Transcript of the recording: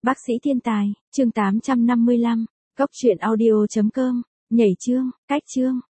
Bác sĩ thiên tài, chương 855, cốc truyện audio.com, nhảy chương, cách chương.